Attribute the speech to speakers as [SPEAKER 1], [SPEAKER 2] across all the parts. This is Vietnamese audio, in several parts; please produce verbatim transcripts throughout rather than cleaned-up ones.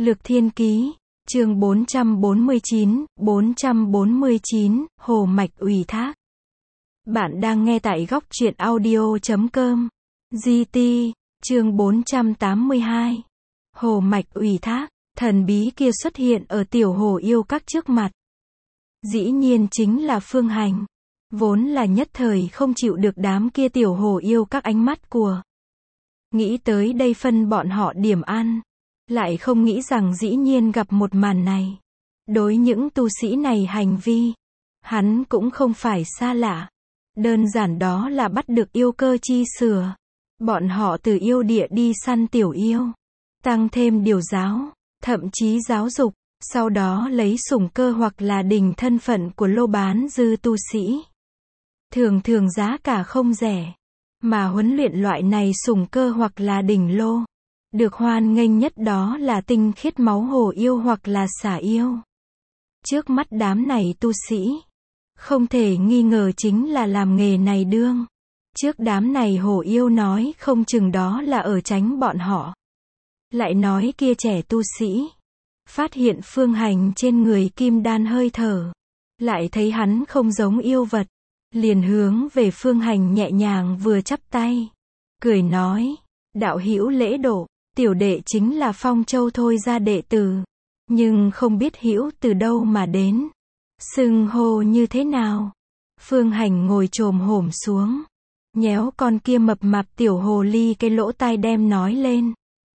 [SPEAKER 1] Lược Thiên Ký, chương bốn trăm bốn mươi chín, bốn trăm bốn mươi chín, Hồ Mạch ủy thác. Bạn đang nghe tại góc truyện audio chấm com. giê tê, chương bốn trăm tám mươi hai. Hồ Mạch ủy thác, thần bí kia xuất hiện ở tiểu hồ yêu các trước mặt. Dĩ nhiên chính là Phương Hành. Vốn là nhất thời không chịu được đám kia tiểu hồ yêu các ánh mắt của. Nghĩ tới đây phân bọn họ điểm ăn. Lại không nghĩ rằng dĩ nhiên gặp một màn này. Đối những tu sĩ này hành vi, hắn cũng không phải xa lạ. Đơn giản đó là bắt được yêu cơ chi sửa. Bọn họ từ yêu địa đi săn tiểu yêu. Tăng thêm điều giáo, thậm chí giáo dục. Sau đó lấy sủng cơ hoặc là đỉnh thân phận của lô bán dư tu sĩ. Thường thường giá cả không rẻ. Mà huấn luyện loại này sủng cơ hoặc là đỉnh lô. Được hoan nghênh nhất đó là tinh khiết máu hồ yêu hoặc là xả yêu. Trước mắt đám này tu sĩ, không thể nghi ngờ chính là làm nghề này đương. Trước đám này hồ yêu nói không chừng đó là ở tránh bọn họ. Lại nói kia trẻ tu sĩ, phát hiện Phương Hành trên người kim đan hơi thở. Lại thấy hắn không giống yêu vật. Liền hướng về Phương Hành nhẹ nhàng vừa chắp tay. Cười nói, đạo hữu lễ độ. Tiểu đệ chính là Phong Châu thôi ra đệ tử. Nhưng không biết hữu từ đâu mà đến. Xưng hô như thế nào? Phương Hành ngồi chồm hổm xuống. Nhéo con kia mập mạp tiểu hồ ly cái lỗ tai đem nói lên.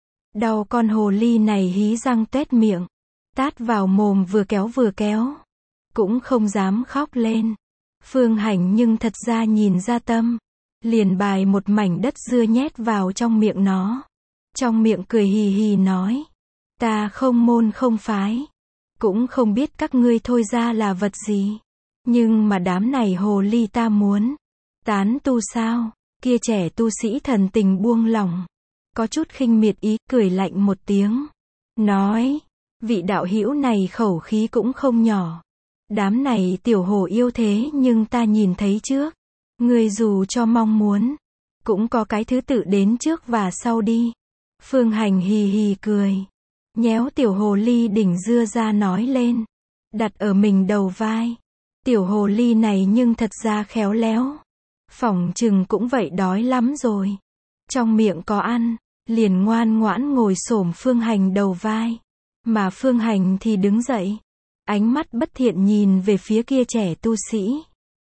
[SPEAKER 1] Đau con hồ ly này hí răng tuét miệng. Tát vào mồm vừa kéo vừa kéo. Cũng không dám khóc lên. Phương Hành nhưng thật ra nhìn ra tâm. Liền bài một mảnh đất dưa nhét vào trong miệng nó. Trong miệng cười hì hì nói. Ta không môn không phái. Cũng không biết các ngươi thôi ra là vật gì. Nhưng mà đám này hồ ly ta muốn. Tán tu sao? Kia trẻ tu sĩ thần tình buông lỏng. Có chút khinh miệt ý, cười lạnh một tiếng. Nói. Vị đạo hữu này khẩu khí cũng không nhỏ. Đám này tiểu hồ yêu thế nhưng ta nhìn thấy trước. Ngươi dù cho mong muốn. Cũng có cái thứ tự đến trước và sau đi. Phương Hành hì hì cười. Nhéo tiểu hồ ly đỉnh dưa ra nói lên. Đặt ở mình đầu vai. Tiểu hồ ly này nhưng thật ra khéo léo. Phỏng chừng cũng vậy đói lắm rồi. Trong miệng có ăn. Liền ngoan ngoãn ngồi xổm Phương Hành đầu vai. Mà Phương Hành thì đứng dậy. Ánh mắt bất thiện nhìn về phía kia trẻ tu sĩ.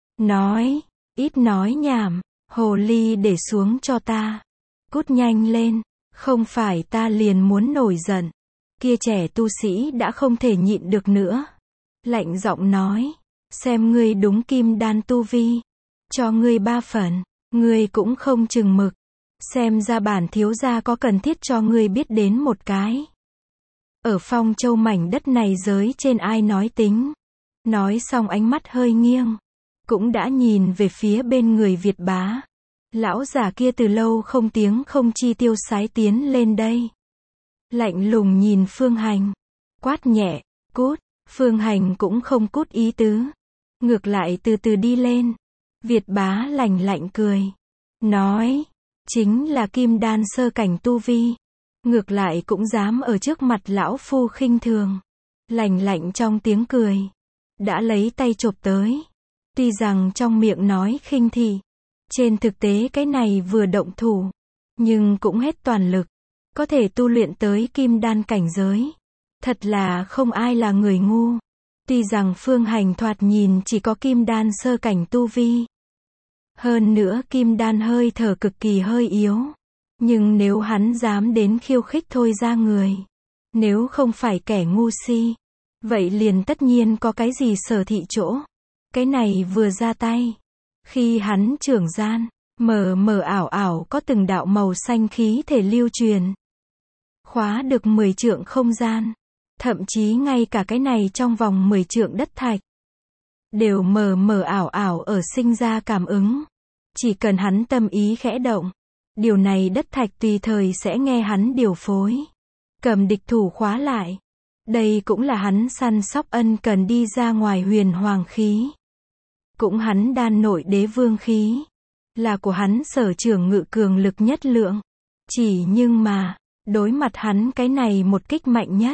[SPEAKER 1] Nói. Ít nói nhảm. Hồ ly để xuống cho ta. Cút nhanh lên. Không phải ta liền muốn nổi giận. Kia trẻ tu sĩ đã không thể nhịn được nữa. Lạnh giọng nói. Xem ngươi đúng kim đan tu vi. Cho ngươi ba phần. Ngươi cũng không chừng mực. Xem ra bản thiếu gia có cần thiết cho ngươi biết đến một cái. Ở Phong Châu mảnh đất này giới trên ai nói tính. Nói xong ánh mắt hơi nghiêng. Cũng đã nhìn về phía bên người Việt bá. Lão già kia từ lâu không tiếng không chi tiêu sái tiến lên đây. Lạnh lùng nhìn Phương Hành. Quát nhẹ, cút. Phương Hành cũng không cút ý tứ. Ngược lại từ từ đi lên. Việt bá lạnh lạnh cười. Nói. Chính là kim đan sơ cảnh tu vi. Ngược lại cũng dám ở trước mặt lão phu khinh thường. Lạnh lạnh trong tiếng cười. Đã lấy tay chộp tới. Tuy rằng trong miệng nói khinh thị. Trên thực tế cái này vừa động thủ. Nhưng cũng hết toàn lực. Có thể tu luyện tới kim đan cảnh giới. Thật là không ai là người ngu. Tuy rằng Phương Hành thoạt nhìn chỉ có kim đan sơ cảnh tu vi. Hơn nữa kim đan hơi thở cực kỳ hơi yếu. Nhưng nếu hắn dám đến khiêu khích thôi ra người. Nếu không phải kẻ ngu si. Vậy liền tất nhiên có cái gì sở thị chỗ. Cái này vừa ra tay. Khi hắn trưởng gian, mờ mờ ảo ảo có từng đạo màu xanh khí thể lưu truyền. Khóa được mười trượng không gian. Thậm chí ngay cả cái này trong vòng mười trượng đất thạch. Đều mờ mờ ảo ảo ở sinh ra cảm ứng. Chỉ cần hắn tâm ý khẽ động. Điều này đất thạch tùy thời sẽ nghe hắn điều phối. Cầm địch thủ khóa lại. Đây cũng là hắn săn sóc ân cần đi ra ngoài huyền hoàng khí. Cũng hắn đan nội đế vương khí. Là của hắn sở trường ngự cường lực nhất lượng. Chỉ nhưng mà, đối mặt hắn cái này một kích mạnh nhất.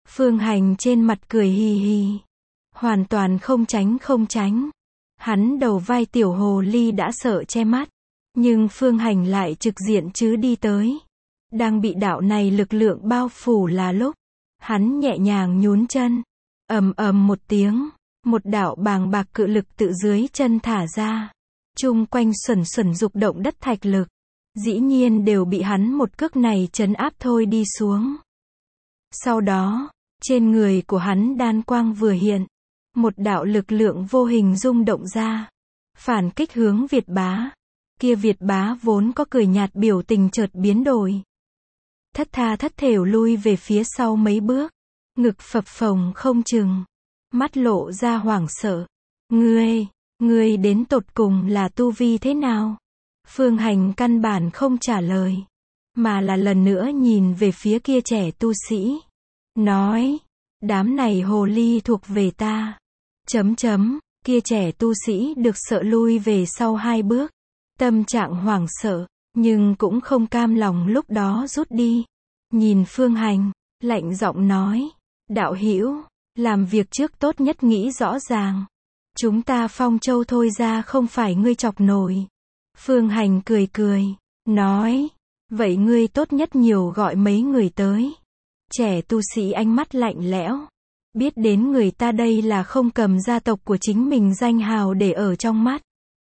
[SPEAKER 1] Phương Hành trên mặt cười hì hì. Hoàn toàn không tránh không tránh. Hắn đầu vai tiểu hồ ly đã sợ che mắt. Nhưng Phương Hành lại trực diện chứ đi tới. Đang bị đạo này lực lượng bao phủ là lúc. Hắn nhẹ nhàng nhún chân. Ầm ầm một tiếng. Một đạo bàng bạc cự lực tự dưới chân thả ra. Chung quanh xuẩn xuẩn dục động đất thạch lực. Dĩ nhiên đều bị hắn một cước này trấn áp thôi đi xuống. Sau đó, trên người của hắn đan quang vừa hiện. Một đạo lực lượng vô hình rung động ra. Phản kích hướng Việt Bá. Kia Việt Bá vốn có cười nhạt biểu tình chợt biến đổi. Thất tha thất thểu lui về phía sau mấy bước. Ngực phập phồng không chừng. Mắt lộ ra hoảng sợ. Ngươi, ngươi đến tột cùng là tu vi thế nào? Phương Hành căn bản không trả lời. Mà là lần nữa nhìn về phía kia trẻ tu sĩ. Nói, đám này hồ ly thuộc về ta. Chấm chấm, kia trẻ tu sĩ được sợ lui về sau hai bước. Tâm trạng hoảng sợ, nhưng cũng không cam lòng lúc đó rút đi. Nhìn Phương Hành, lạnh giọng nói, đạo hữu, làm việc trước tốt nhất nghĩ rõ ràng. Chúng ta Phong Châu thôi ra không phải ngươi chọc nổi. Phương Hành cười cười, nói, vậy ngươi tốt nhất nhiều gọi mấy người tới. Trẻ tu sĩ ánh mắt lạnh lẽo. Biết đến người ta đây là không cầm gia tộc của chính mình danh hào để ở trong mắt.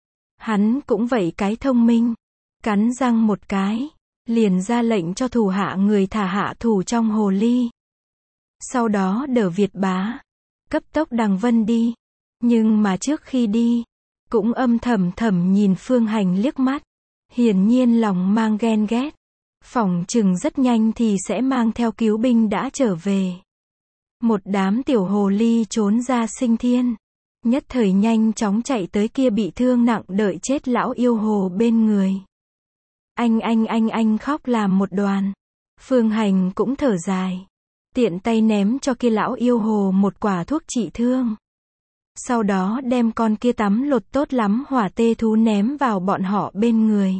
[SPEAKER 1] Hắn cũng vậy cái thông minh. Cắn răng một cái. Liền ra lệnh cho thủ hạ người thả hạ thủ trong hồ ly. Sau đó đỡ Việt Bá. Cấp tốc đằng vân đi. Nhưng mà trước khi đi. Cũng âm thầm thầm nhìn Phương Hành liếc mắt. Hiển nhiên lòng mang ghen ghét. Phỏng chừng rất nhanh thì sẽ mang theo cứu binh đã trở về. Một đám tiểu hồ ly trốn ra sinh thiên. Nhất thời nhanh chóng chạy tới kia bị thương nặng đợi chết lão yêu hồ bên người. Anh anh anh anh khóc làm một đoàn. Phương Hành cũng thở dài. Tiện tay ném cho kia lão yêu hồ một quả thuốc trị thương. Sau đó đem con kia tắm lột tốt lắm hỏa tê thú ném vào bọn họ bên người.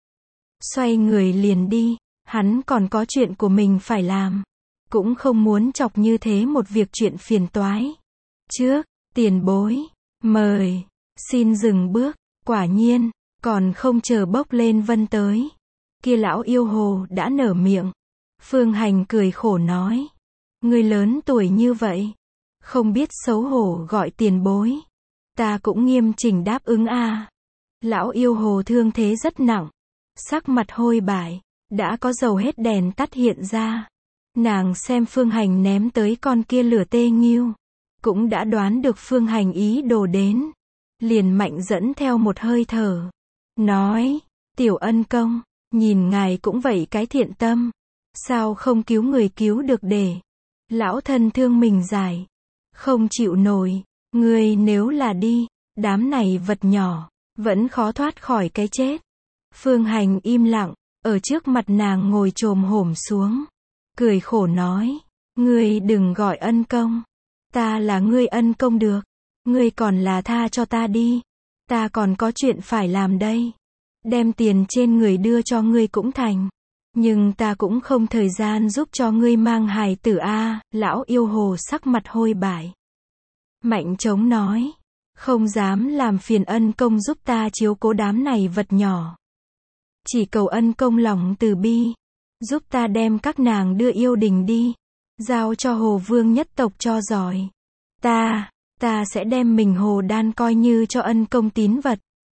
[SPEAKER 1] Xoay người liền đi. Hắn còn có chuyện của mình phải làm. Cũng không muốn chọc như thế một việc chuyện phiền toái. Trước, tiền bối, mời, xin dừng bước. Quả nhiên, còn không chờ bốc lên vân tới. Kia lão yêu hồ đã nở miệng. Phương Hành cười khổ nói. Ngươi lớn tuổi như vậy. Không biết xấu hổ gọi tiền bối. Ta cũng nghiêm chỉnh đáp ứng a. À. Lão yêu hồ thương thế rất nặng. Sắc mặt hôi bại. Đã có dầu hết đèn tắt hiện ra. Nàng xem Phương Hành ném tới con kia lửa tê nghiêu. Cũng đã đoán được Phương Hành ý đồ đến. Liền mạnh dẫn theo một hơi thở. Nói, tiểu ân công, nhìn ngài cũng vậy cái thiện tâm. Sao không cứu người cứu được để. Lão thân thương mình dài. Không chịu nổi. Ngươi nếu là đi, đám này vật nhỏ, vẫn khó thoát khỏi cái chết. Phương Hành im lặng, ở trước mặt nàng ngồi chồm hổm xuống. Cười khổ nói, ngươi đừng gọi ân công. Ta là ngươi ân công được. Ngươi còn là tha cho ta đi. Ta còn có chuyện phải làm đây. Đem tiền trên người đưa cho ngươi cũng thành. Nhưng ta cũng không thời gian giúp cho ngươi mang hài tử a. Lão yêu hồ sắc mặt hôi bại. Mạnh trống nói, không dám làm phiền ân công giúp ta chiếu cố đám này vật nhỏ. Chỉ cầu ân công lòng từ bi. Giúp ta đem các nàng đưa yêu đình đi. Giao cho hồ vương nhất tộc cho giỏi. Ta, ta sẽ đem mình hồ đan coi như cho ân công tín vật.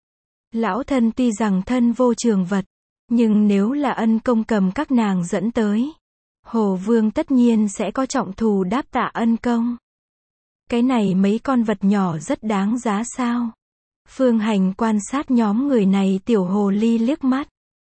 [SPEAKER 1] Lão thân tuy rằng thân vô trường vật. Nhưng nếu là ân công cầm các nàng dẫn tới. Hồ vương tất nhiên sẽ có trọng thù đáp tạ ân công. Cái này mấy con vật nhỏ rất đáng giá sao? Phương Hành quan sát nhóm người này tiểu hồ ly liếc mắt.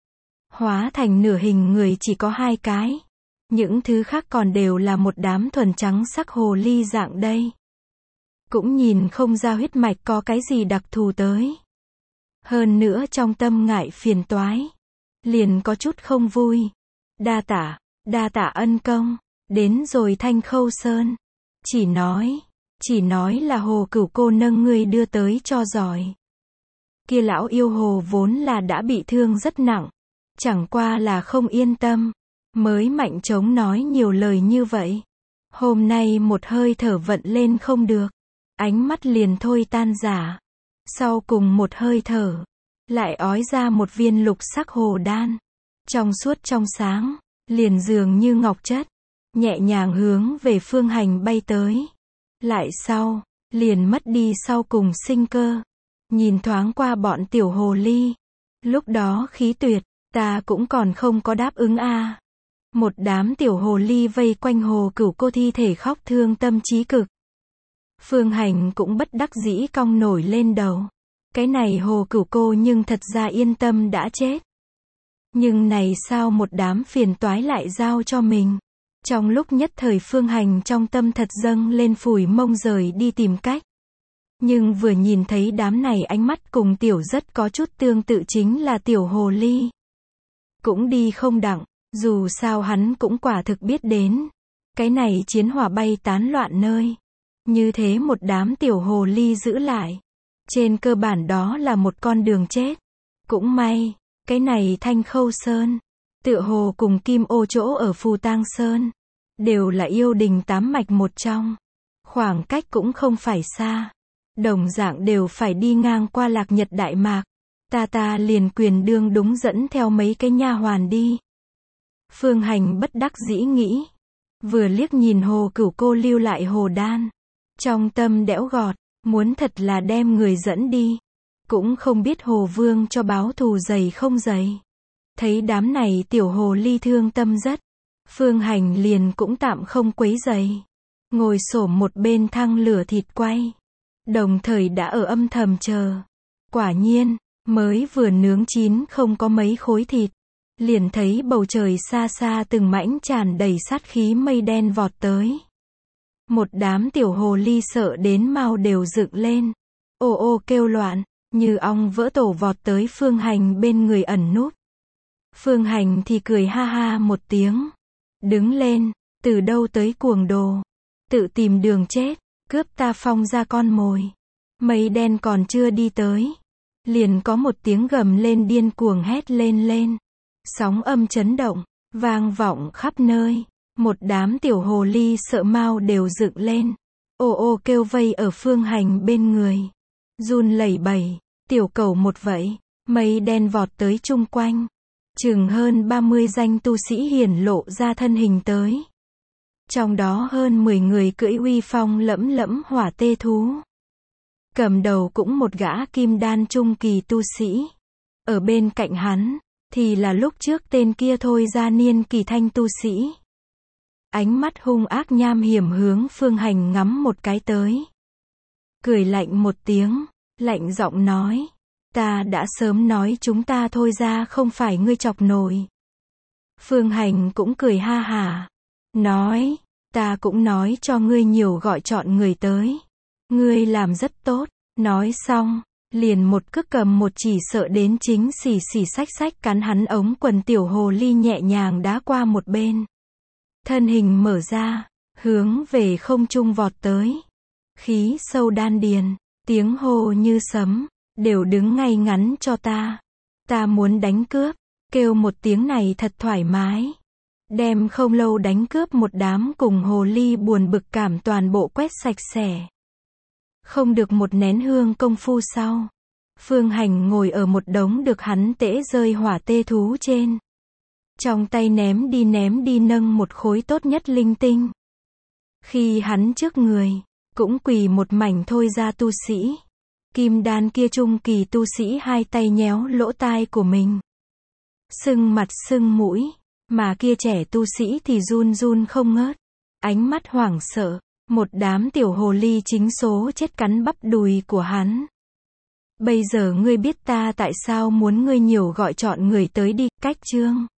[SPEAKER 1] Hóa thành nửa hình người chỉ có hai cái. Những thứ khác còn đều là một đám thuần trắng sắc hồ ly dạng đây. Cũng nhìn không ra huyết mạch có cái gì đặc thù tới. Hơn nữa trong tâm ngại phiền toái. Liền có chút không vui. Đa tả, đa tả ân công. Đến rồi Thanh Khâu Sơn. Chỉ nói, chỉ nói là hồ cửu cô nâng ngươi đưa tới cho giỏi. Kia lão yêu hồ vốn là đã bị thương rất nặng. Chẳng qua là không yên tâm. Mới mạnh trống nói nhiều lời như vậy. Hôm nay một hơi thở vận lên không được. Ánh mắt liền thôi tan rã. Sau cùng một hơi thở, lại ói ra một viên lục sắc hồ đan. Trong suốt trong sáng, liền dường như ngọc chất, nhẹ nhàng hướng về Phương Hành bay tới. Lại sau, liền mất đi sau cùng sinh cơ. Nhìn thoáng qua bọn tiểu hồ ly. Lúc đó khí tuyệt, ta cũng còn không có đáp ứng a. À. Một đám tiểu hồ ly vây quanh hồ cửu cô thi thể khóc thương tâm chí cực. Phương Hành cũng bất đắc dĩ cong nổi lên đầu. Cái này hồ cửu cô nhưng thật ra yên tâm đã chết. Nhưng này sao một đám phiền toái lại giao cho mình. Trong lúc nhất thời Phương Hành trong tâm thật dâng lên phủi mông rời đi tìm cách. Nhưng vừa nhìn thấy đám này ánh mắt cùng tiểu rất có chút tương tự chính là tiểu hồ ly. Cũng đi không đặng, dù sao hắn cũng quả thực biết đến. Cái này chiến hỏa bay tán loạn nơi. Như thế một đám tiểu hồ ly giữ lại. Trên cơ bản đó là một con đường chết. Cũng may, cái này Thanh Khâu Sơn, tựa hồ cùng Kim Ô chỗ ở Phù Tang Sơn, đều là yêu đình tám mạch một trong. Khoảng cách cũng không phải xa. Đồng dạng đều phải đi ngang qua Lạc Nhật Đại Mạc. Ta ta liền quyền đương đúng dẫn theo mấy cái nha hoàn đi. Phương Hành bất đắc dĩ nghĩ. Vừa liếc nhìn hồ cửu cô lưu lại hồ đan. Trong tâm đẽo gọt, muốn thật là đem người dẫn đi. Cũng không biết hồ vương cho báo thù dày không dày. Thấy đám này tiểu hồ ly thương tâm rất. Phương Hành liền cũng tạm không quấy rầy. Ngồi xổm một bên thăng lửa thịt quay. Đồng thời đã ở âm thầm chờ. Quả nhiên, mới vừa nướng chín không có mấy khối thịt. Liền thấy bầu trời xa xa từng mảnh tràn đầy sát khí mây đen vọt tới. Một đám tiểu hồ ly sợ đến mau đều dựng lên. Ô ô kêu loạn, như ong vỡ tổ vọt tới Phương Hành bên người ẩn núp. Phương Hành thì cười ha ha một tiếng. Đứng lên, từ đâu tới cuồng đồ. Tự tìm đường chết, cướp ta phong ra con mồi. Mây đen còn chưa đi tới. Liền có một tiếng gầm lên điên cuồng hét lên lên. Sóng âm chấn động, vang vọng khắp nơi. Một đám tiểu hồ ly sợ mau đều dựng lên. Ô ô kêu vây ở Phương Hành bên người. Run lẩy bẩy, tiểu cầu một vậy. Mây đen vọt tới chung quanh. Chừng hơn ba mươi danh tu sĩ hiển lộ ra thân hình tới. Trong đó hơn mười người cưỡi uy phong lẫm lẫm hỏa tê thú. Cầm đầu cũng một gã kim đan trung kỳ tu sĩ. Ở bên cạnh hắn, thì là lúc trước tên kia thôi ra niên kỳ thanh tu sĩ. Ánh mắt hung ác nham hiểm hướng Phương Hành ngắm một cái tới. Cười lạnh một tiếng, lạnh giọng nói. Ta đã sớm nói chúng ta thôi ra không phải ngươi chọc nổi. Phương Hành cũng cười ha hả. Nói, ta cũng nói cho ngươi nhiều gọi chọn người tới. Ngươi làm rất tốt. Nói xong, liền một cước cầm một chỉ sợ đến chính xì xì xách xách cắn hắn ống quần tiểu hồ ly nhẹ nhàng đá qua một bên. Thân hình mở ra, hướng về không trung vọt tới. Khí sâu đan điền, tiếng hô như sấm, đều đứng ngay ngắn cho ta. Ta muốn đánh cướp, kêu một tiếng này thật thoải mái. Đem không lâu đánh cướp một đám cùng hồ ly buồn bực cảm toàn bộ quét sạch sẽ. Không được một nén hương công phu sau. Phương Hành ngồi ở một đống được hắn tễ rơi hỏa tê thú trên. Trong tay ném đi ném đi nâng một khối tốt nhất linh tinh. Khi hắn trước người, cũng quỳ một mảnh thôi ra tu sĩ. Kim đan kia trung kỳ tu sĩ hai tay nhéo lỗ tai của mình. Sưng mặt sưng mũi, mà kia trẻ tu sĩ thì run run không ngớt. Ánh mắt hoảng sợ, một đám tiểu hồ ly chính số chết cắn bắp đùi của hắn. Bây giờ ngươi biết ta tại sao muốn ngươi nhiều gọi chọn người tới đi, cách chương.